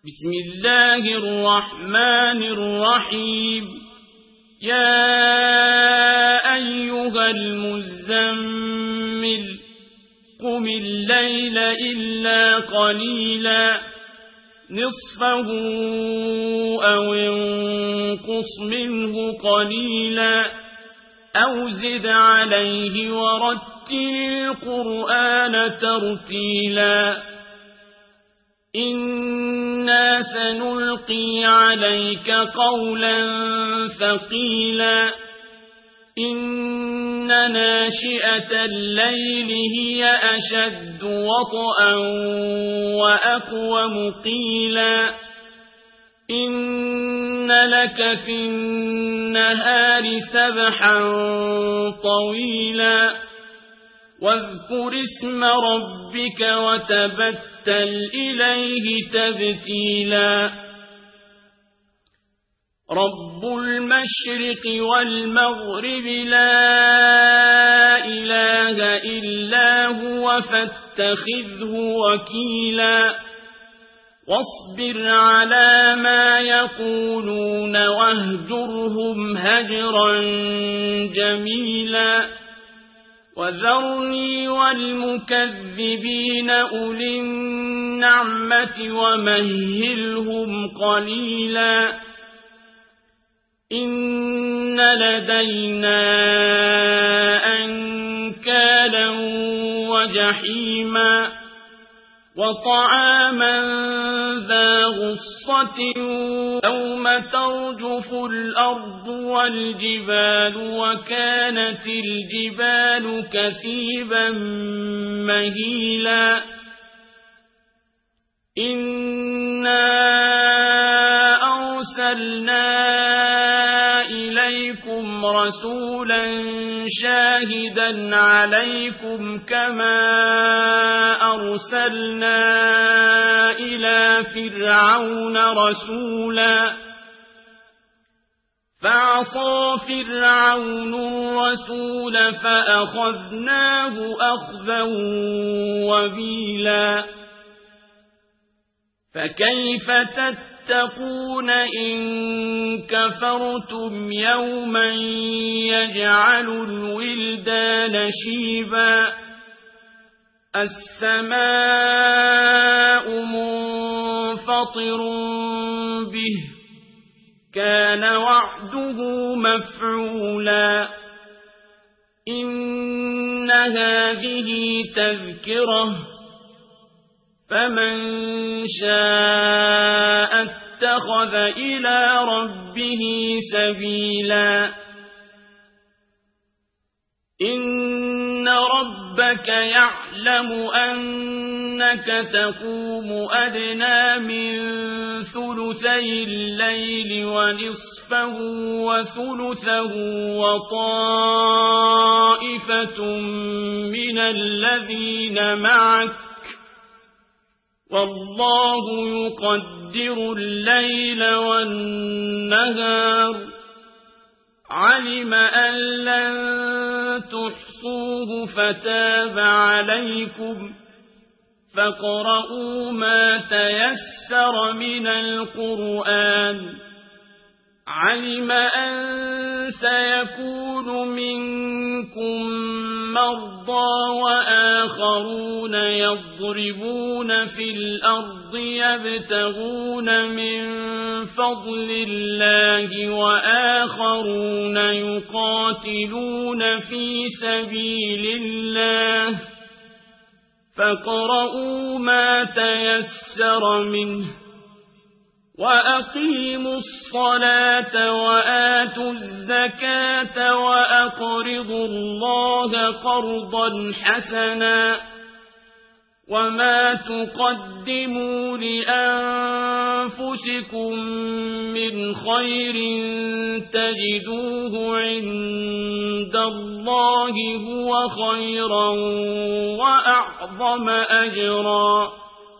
بسم الله الرحمن الرحيم يا أيها المزمل قم الليل إلا قليلا نصفه أو انقص منه قليلا أو زد عليه ورتل القرآن ترتيلا إنا سنلقي عليك قولا ثقيلا إن ناشئة الليل هي أشد وطئا وأقوم قيلا إن لك في النهار سبحا طويلا واذكر اسم ربك وتبتل إليه تبتيلا رب المشرق والمغرب لا إله إلا هو فاتخذه وكيلا واصبر على ما يقولون واهجرهم هجرا جميلا وذرني والمكذبين أولي النعمة ومهلهم قليلا إن لدينا أنكالا وجحيما وطعاما ذا غصة يوم ترجف الأرض والجبال وكانت الجبال كثيبا مهيلا إنا أرسلنا إليكم رسولا شاهدا عليكم كما أرسلنا إلى فرعون رسولا فعصى فرعون الرسول فأخذناه أخذا وبيلا فكيف تتقون إن كفرتم يوما يجعل الولدان شيبا السماء منفطر به كان وعده مفعولا إن هذه تذكرة فمن شاء اتخذ إلى ربه سبيلا إن ربك يعلم أنك تقوم أدنى من ثلثي الليل ونصفه وثلثه وطائفة من الذين معك والله يقدر الليل والنهار علم أن لن تحصوه فتاب عليكم فاقرؤوا ما تيسر من القرآن علم أن سيكون منكم مرضى وآخرون يضربون في الأرض يبتغون من فضل الله وآخرون يقاتلون في سبيل الله فاقرؤوا ما تيسر منه وأقيموا الصلاة وآتوا الزكاة وأقرضوا الله قرضا حسنا وما تقدموا لأنفسكم من خير تجدوه عند الله هو خيرا وأعظم أجرا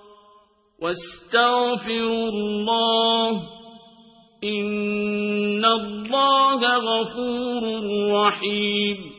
واستغفروا الله إن الله غفور رحيم